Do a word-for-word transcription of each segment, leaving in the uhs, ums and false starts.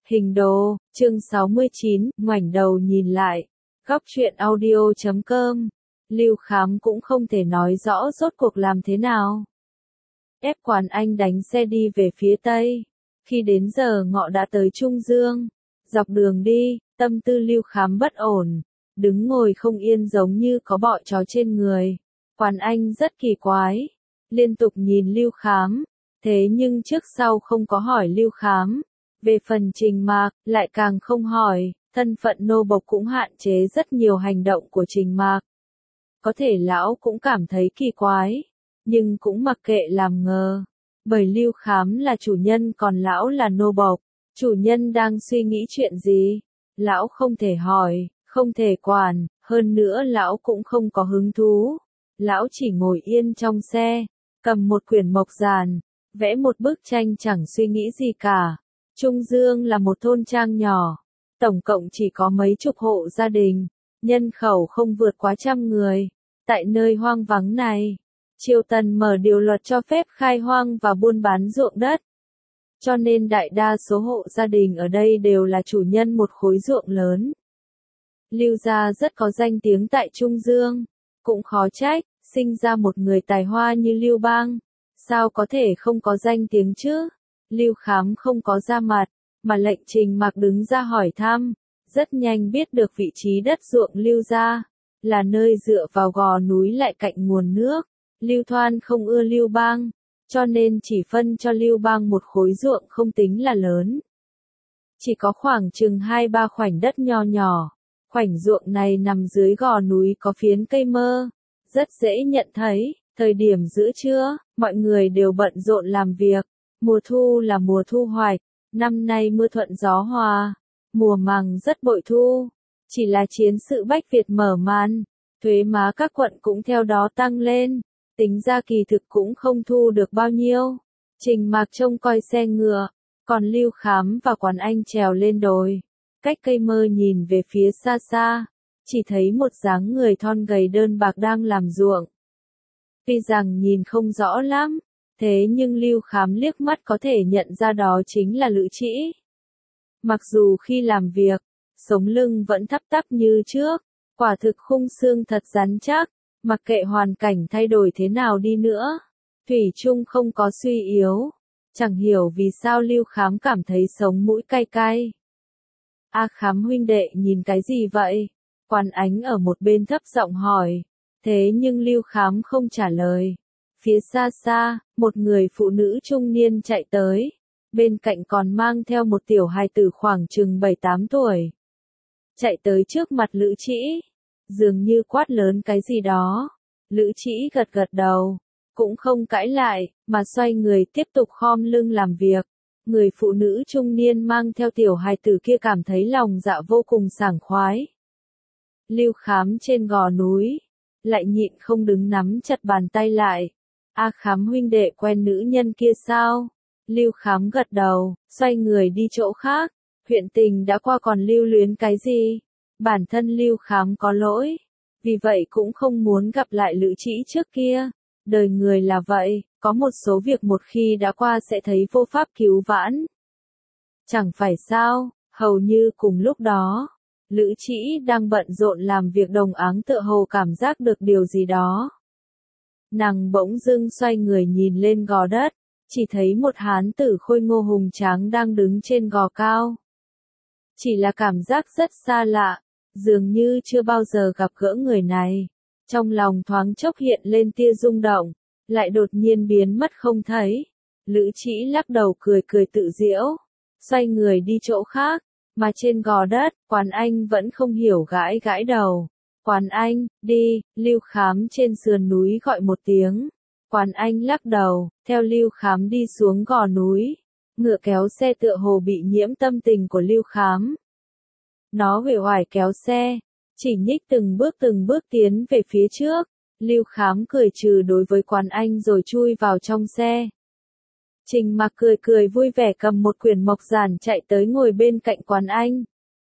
Hình đồ, chương sáu mươi chín, ngoảnh đầu nhìn lại. Góc truyện audio chấm com. Lưu Khám cũng không thể nói rõ rốt cuộc làm thế nào. Ép Quản Anh đánh xe đi về phía tây. Khi đến giờ ngọ đã tới Trung Dương. Dọc đường đi, tâm tư Lưu Khám bất ổn. Đứng ngồi không yên giống như có bọ chó trên người. Quản Anh rất kỳ quái. Liên tục nhìn Lưu Khám. Thế nhưng trước sau không có hỏi Lưu Khám. Về phần Trình Mạc, lại càng không hỏi, thân phận nô bộc cũng hạn chế rất nhiều hành động của Trình Mạc. Có thể lão cũng cảm thấy kỳ quái, nhưng cũng mặc kệ làm ngờ. Bởi Lưu Khám là chủ nhân còn lão là nô bộc, chủ nhân đang suy nghĩ chuyện gì? Lão không thể hỏi, không thể quản, hơn nữa lão cũng không có hứng thú. Lão chỉ ngồi yên trong xe, cầm một quyển mộc giản, vẽ một bức tranh chẳng suy nghĩ gì cả. Trung Dương là một thôn trang nhỏ, tổng cộng chỉ có mấy chục hộ gia đình, nhân khẩu không vượt quá trăm người. Tại nơi hoang vắng này, triều tần mở điều luật cho phép khai hoang và buôn bán ruộng đất. Cho nên đại đa số hộ gia đình ở đây đều là chủ nhân một khối ruộng lớn. Lưu gia rất có danh tiếng tại Trung Dương, cũng khó trách, sinh ra một người tài hoa như Lưu Bang, sao có thể không có danh tiếng chứ? Lưu Khám không có ra mặt, mà lệnh Trình Mạc đứng ra hỏi thăm, rất nhanh biết được vị trí đất ruộng Lưu gia, là nơi dựa vào gò núi lại cạnh nguồn nước. Lưu Thoan không ưa Lưu Bang, cho nên chỉ phân cho Lưu Bang một khối ruộng không tính là lớn. Chỉ có khoảng chừng hai ba khoảnh đất nho nhỏ, khoảnh ruộng này nằm dưới gò núi có phiến cây mơ, rất dễ nhận thấy, thời điểm giữa trưa, mọi người đều bận rộn làm việc. Mùa thu là mùa thu hoạch, năm nay mưa thuận gió hòa, mùa màng rất bội thu. Chỉ là chiến sự Bách Việt mở màn, thuế má các quận cũng theo đó tăng lên, tính ra kỳ thực cũng không thu được bao nhiêu. Trình Mạc trông coi xe ngựa, còn Lưu Khám và Quản Anh trèo lên đồi, cách cây mơ nhìn về phía xa xa, chỉ thấy một dáng người thon gầy đơn bạc đang làm ruộng. Tuy rằng nhìn không rõ lắm, thế nhưng Lưu Khám liếc mắt có thể nhận ra đó chính là Lữ Trĩ. Mặc dù khi làm việc, sống lưng vẫn thấp tắp như trước, quả thực khung xương thật rắn chắc, mặc kệ hoàn cảnh thay đổi thế nào đi nữa, thủy chung không có suy yếu. Chẳng hiểu vì sao Lưu Khám cảm thấy sống mũi cay cay. A Khám huynh đệ nhìn cái gì vậy? Quản Ánh ở một bên thấp giọng hỏi, thế nhưng Lưu Khám không trả lời. Phía xa xa, một người phụ nữ trung niên chạy tới, bên cạnh còn mang theo một tiểu hài tử khoảng chừng bảy tám tuổi. Chạy tới trước mặt Lữ Trĩ, dường như quát lớn cái gì đó. Lữ Trĩ gật gật đầu, cũng không cãi lại, mà xoay người tiếp tục khom lưng làm việc. Người phụ nữ trung niên mang theo tiểu hài tử kia cảm thấy lòng dạ vô cùng sảng khoái. Lưu Khám trên gò núi, lại nhịn không đứng nắm chặt bàn tay lại. A Khám huynh đệ quen nữ nhân kia sao? Lưu Khám gật đầu, xoay người đi chỗ khác. Huyện tình đã qua còn lưu luyến cái gì? Bản thân Lưu Khám có lỗi, vì vậy cũng không muốn gặp lại Lữ Trĩ trước kia. Đời người là vậy, có một số việc một khi đã qua sẽ thấy vô pháp cứu vãn. Chẳng phải sao, hầu như cùng lúc đó, Lữ Trĩ đang bận rộn làm việc đồng áng tựa hồ cảm giác được điều gì đó. Nàng bỗng dưng xoay người nhìn lên gò đất, chỉ thấy một hán tử khôi ngô hùng tráng đang đứng trên gò cao. Chỉ là cảm giác rất xa lạ, dường như chưa bao giờ gặp gỡ người này. Trong lòng thoáng chốc hiện lên tia rung động, lại đột nhiên biến mất không thấy. Lữ Trĩ lắc đầu cười cười tự giễu, xoay người đi chỗ khác, mà trên gò đất, Quản Anh vẫn không hiểu gãi gãi đầu. Quản Anh, đi, Lưu Khám trên sườn núi gọi một tiếng. Quản Anh lắc đầu, theo Lưu Khám đi xuống gò núi. Ngựa kéo xe tựa hồ bị nhiễm tâm tình của Lưu Khám. Nó uể oải kéo xe, chỉ nhích từng bước từng bước tiến về phía trước. Lưu Khám cười trừ đối với Quản Anh rồi chui vào trong xe. Trình Mạc cười cười vui vẻ cầm một quyển mộc giản chạy tới ngồi bên cạnh Quản Anh.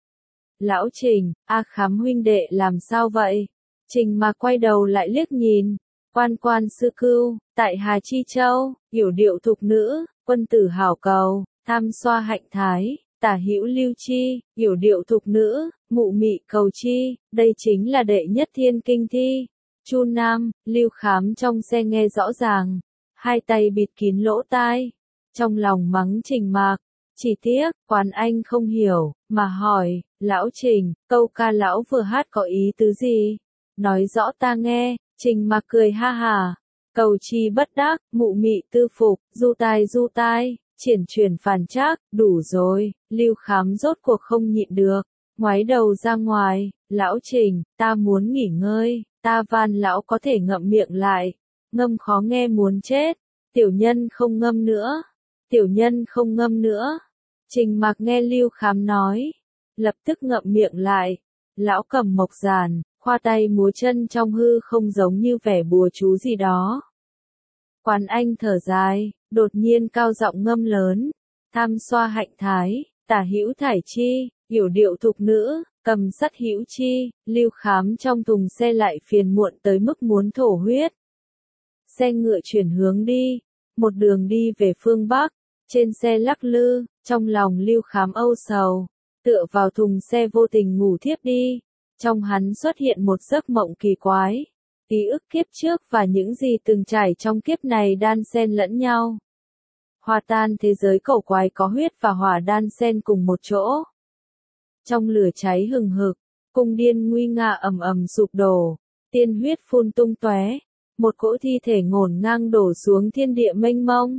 Lão Trình, A Khám huynh đệ làm sao vậy? Trình Mạc quay đầu lại liếc nhìn. Quan quan sư cưu, tại Hà Chi Châu, yểu điệu thục nữ, quân tử hảo cầu, tham xoa hạnh thái, tả hữu lưu chi, yểu điệu thục nữ, mụ mị cầu chi, đây chính là đệ nhất thiên kinh thi. Chu Nam, Lưu Khám trong xe nghe rõ ràng, hai tay bịt kín lỗ tai, trong lòng mắng Trình Mạc. Chỉ tiếc, Quán Anh không hiểu, mà hỏi, lão Trình, câu ca lão vừa hát có ý tứ gì? Nói rõ ta nghe. Trình Mạc cười ha hà. Cầu chi bất đắc, mụ mị tư phục, du tai du tai, triển chuyển phản trác, đủ rồi. Lưu Khám rốt cuộc không nhịn được, ngoái đầu ra ngoài, lão Trình, ta muốn nghỉ ngơi, ta van lão có thể ngậm miệng lại. Ngâm khó nghe muốn chết, tiểu nhân không ngâm nữa, tiểu nhân không ngâm nữa. Trình Mạc nghe Lưu Khám nói, lập tức ngậm miệng lại. Lão cầm mộc giàn, khoa tay múa chân trong hư không giống như vẻ bùa chú gì đó. Quán Anh thở dài, đột nhiên cao giọng ngâm lớn, tham xoa hạnh thái, tả hữu thải chi, yểu điệu thục nữ, cầm sắt hữu chi. Lưu Khám trong thùng xe lại phiền muộn tới mức muốn thổ huyết. Xe ngựa chuyển hướng đi, một đường đi về phương Bắc, trên xe lắc lư, trong lòng Lưu Khám âu sầu, tựa vào thùng xe vô tình ngủ thiếp đi. Trong hắn xuất hiện một giấc mộng kỳ quái, ký ức kiếp trước và những gì từng trải trong kiếp này đan xen lẫn nhau. Hòa tan thế giới cổ quái có huyết và hỏa đan xen cùng một chỗ. Trong lửa cháy hừng hực, cung điên nguy nga ầm ầm sụp đổ, tiên huyết phun tung tóe, một cỗ thi thể ngổn ngang đổ xuống thiên địa mênh mông.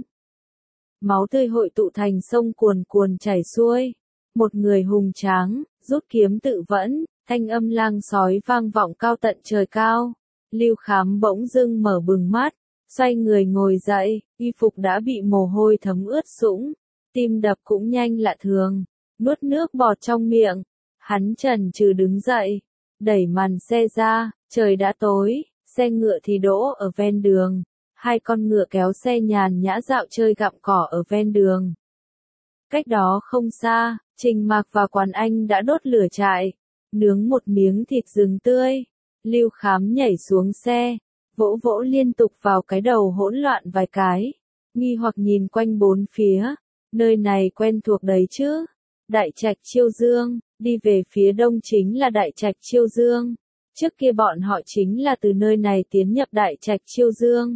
Máu tươi hội tụ thành sông cuồn cuồn chảy xuôi, một người hùng tráng, rút kiếm tự vẫn, thanh âm lang sói vang vọng cao tận trời cao. Lưu Khám bỗng dưng mở bừng mắt, xoay người ngồi dậy, y phục đã bị mồ hôi thấm ướt sũng, tim đập cũng nhanh lạ thường, nuốt nước bọt trong miệng. Hắn chần chừ đứng dậy, đẩy màn xe ra, trời đã tối, xe ngựa thì đỗ ở ven đường, hai con ngựa kéo xe nhàn nhã dạo chơi gặm cỏ ở ven đường. Cách đó không xa, Trình Mạc và Quán Anh đã đốt lửa trại, nướng một miếng thịt rừng tươi. Lưu Khám nhảy xuống xe, vỗ vỗ liên tục vào cái đầu hỗn loạn vài cái, nghi hoặc nhìn quanh bốn phía, nơi này quen thuộc đấy chứ. Đại trạch Chiêu Dương, đi về phía đông chính là Đại trạch Chiêu Dương. Trước kia bọn họ chính là từ nơi này tiến nhập Đại trạch Chiêu Dương.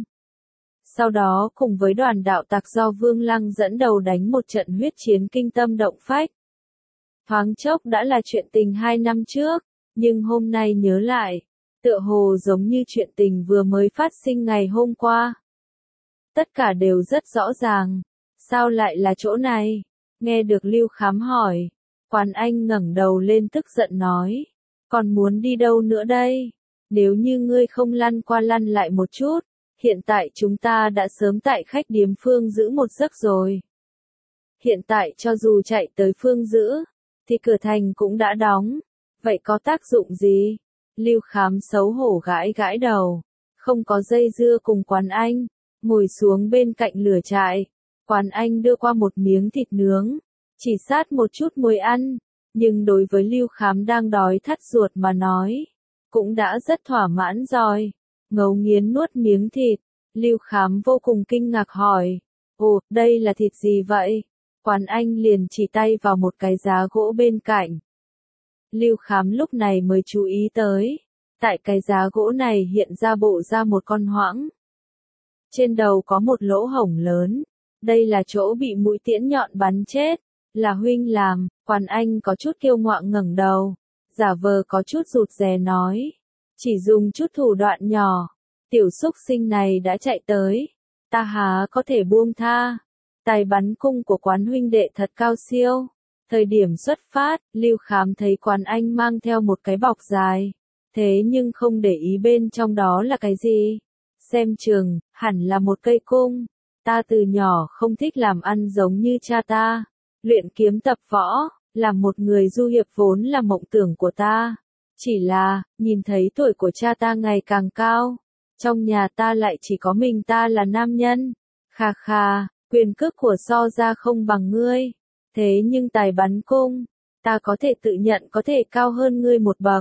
Sau đó cùng với đoàn đạo tặc do Vương Lăng dẫn đầu đánh một trận huyết chiến kinh tâm động phách. Thoáng chốc đã là chuyện tình hai năm trước, nhưng hôm nay nhớ lại, tựa hồ giống như chuyện tình vừa mới phát sinh ngày hôm qua. Tất cả đều rất rõ ràng, sao lại là chỗ này? Nghe được Lưu Khám hỏi, Quán Anh ngẩng đầu lên tức giận nói, còn muốn đi đâu nữa đây? Nếu như ngươi không lăn qua lăn lại một chút, hiện tại chúng ta đã sớm tại khách điếm Phương Dữ một giấc rồi. Hiện tại cho dù chạy tới Phương Dữ, thì cửa thành cũng đã đóng, vậy có tác dụng gì? Lưu Khám xấu hổ gãi gãi đầu, không có dây dưa cùng Quán Anh, ngồi xuống bên cạnh lửa trại. Quán Anh đưa qua một miếng thịt nướng, chỉ sát một chút muối ăn, nhưng đối với Lưu Khám đang đói thắt ruột mà nói, cũng đã rất thỏa mãn rồi. Ngấu nghiến nuốt miếng thịt, Lưu Khám vô cùng kinh ngạc hỏi, ồ, đây là thịt gì vậy? Quán Anh liền chỉ tay vào một cái giá gỗ bên cạnh. Lưu Khám lúc này mới chú ý tới, tại cái giá gỗ này hiện ra bộ ra một con hoãng. Trên đầu có một lỗ hổng lớn, đây là chỗ bị mũi tiễn nhọn bắn chết, là huynh làm. Quán Anh có chút kiêu ngạo ngẩng đầu, giả vờ có chút rụt rè nói, chỉ dùng chút thủ đoạn nhỏ, tiểu xúc sinh này đã chạy tới, ta há có thể buông tha. Tài bắn cung của Quán huynh đệ thật cao siêu. Thời điểm xuất phát, Lưu Khám thấy Quán Anh mang theo một cái bọc dài, thế nhưng không để ý bên trong đó là cái gì. Xem chừng, hẳn là một cây cung. Ta từ nhỏ không thích làm ăn giống như cha ta, luyện kiếm tập võ, làm một người du hiệp vốn là mộng tưởng của ta. Chỉ là, nhìn thấy tuổi của cha ta ngày càng cao, trong nhà ta lại chỉ có mình ta là nam nhân. Khà khà, quyền cước của So gia không bằng ngươi, thế nhưng tài bắn cung, ta có thể tự nhận có thể cao hơn ngươi một bậc.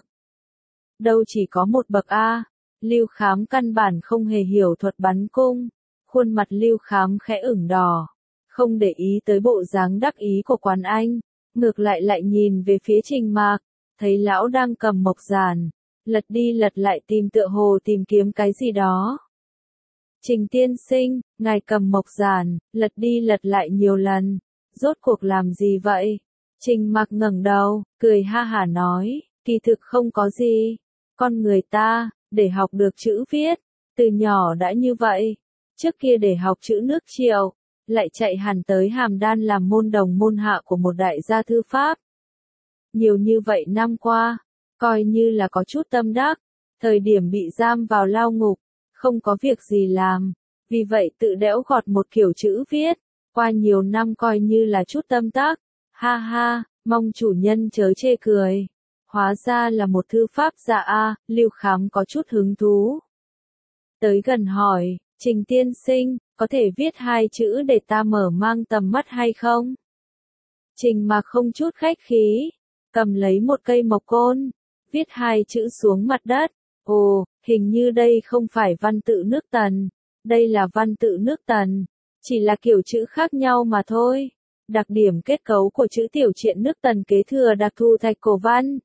Đâu chỉ có một bậc a. Lưu Khám căn bản không hề hiểu thuật bắn cung, khuôn mặt Lưu Khám khẽ ửng đỏ, không để ý tới bộ dáng đắc ý của Quán Anh, ngược lại lại nhìn về phía Trình Mạc, thấy lão đang cầm mộc giản, lật đi lật lại tìm tựa hồ tìm kiếm cái gì đó. Trình tiên sinh, ngài cầm mộc giản, lật đi lật lại nhiều lần, rốt cuộc làm gì vậy? Trình Mạc ngẩng đầu, cười ha hả nói, kỳ thực không có gì, con người ta, để học được chữ viết, từ nhỏ đã như vậy, trước kia để học chữ nước Triệu, lại chạy hẳn tới Hàm Đan làm môn đồng môn hạ của một đại gia thư pháp. Nhiều như vậy năm qua, coi như là có chút tâm đắc, thời điểm bị giam vào lao ngục, không có việc gì làm, vì vậy tự đẽo gọt một kiểu chữ viết, qua nhiều năm coi như là chút tâm đắc, ha ha, mong chủ nhân chớ chê cười. Hóa ra là một thư pháp giả a, Lưu Khám có chút hứng thú. Tới gần hỏi, Trình tiên sinh, có thể viết hai chữ để ta mở mang tầm mắt hay không? Trình Mạc không chút khách khí, cầm lấy một cây mộc côn, viết hai chữ xuống mặt đất. Ồ, hình như đây không phải văn tự nước Tần, đây là văn tự nước Tần, chỉ là kiểu chữ khác nhau mà thôi. Đặc điểm kết cấu của chữ tiểu triện nước Tần kế thừa đặc thù thạch cổ văn.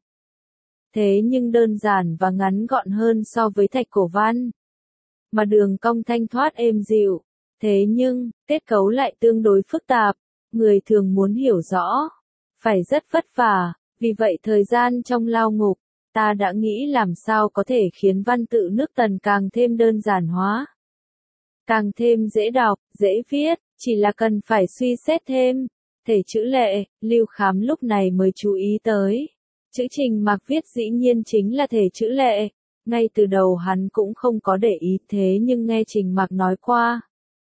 Thế nhưng đơn giản và ngắn gọn hơn so với thạch cổ văn. Mà đường cong thanh thoát êm dịu, thế nhưng, kết cấu lại tương đối phức tạp, người thường muốn hiểu rõ, phải rất vất vả, vì vậy thời gian trong lao ngục, ta đã nghĩ làm sao có thể khiến văn tự nước Tần càng thêm đơn giản hóa. Càng thêm dễ đọc, dễ viết, chỉ là cần phải suy xét thêm. Thể chữ lệ, Lưu Khám lúc này mới chú ý tới. Chữ Trình Mạc viết dĩ nhiên chính là thể chữ lệ. Ngay từ đầu hắn cũng không có để ý thế nhưng nghe Trình Mạc nói qua.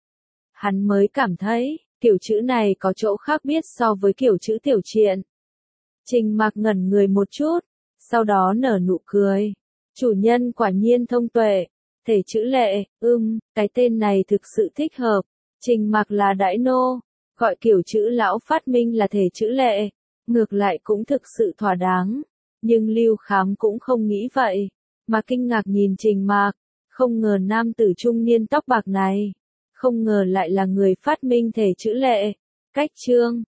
Hắn mới cảm thấy, kiểu chữ này có chỗ khác biệt so với kiểu chữ tiểu triện. Trình Mạc ngẩn người một chút, sau đó nở nụ cười. Chủ nhân quả nhiên thông tuệ. Thể chữ lệ, ưm, cái tên này thực sự thích hợp. Trình Mạc là đại nô, gọi kiểu chữ lão phát minh là thể chữ lệ, ngược lại cũng thực sự thỏa đáng. Nhưng Lưu Khám cũng không nghĩ vậy, mà kinh ngạc nhìn Trình Mạc, không ngờ nam tử trung niên tóc bạc này, không ngờ lại là người phát minh thể chữ lệ. Cách chương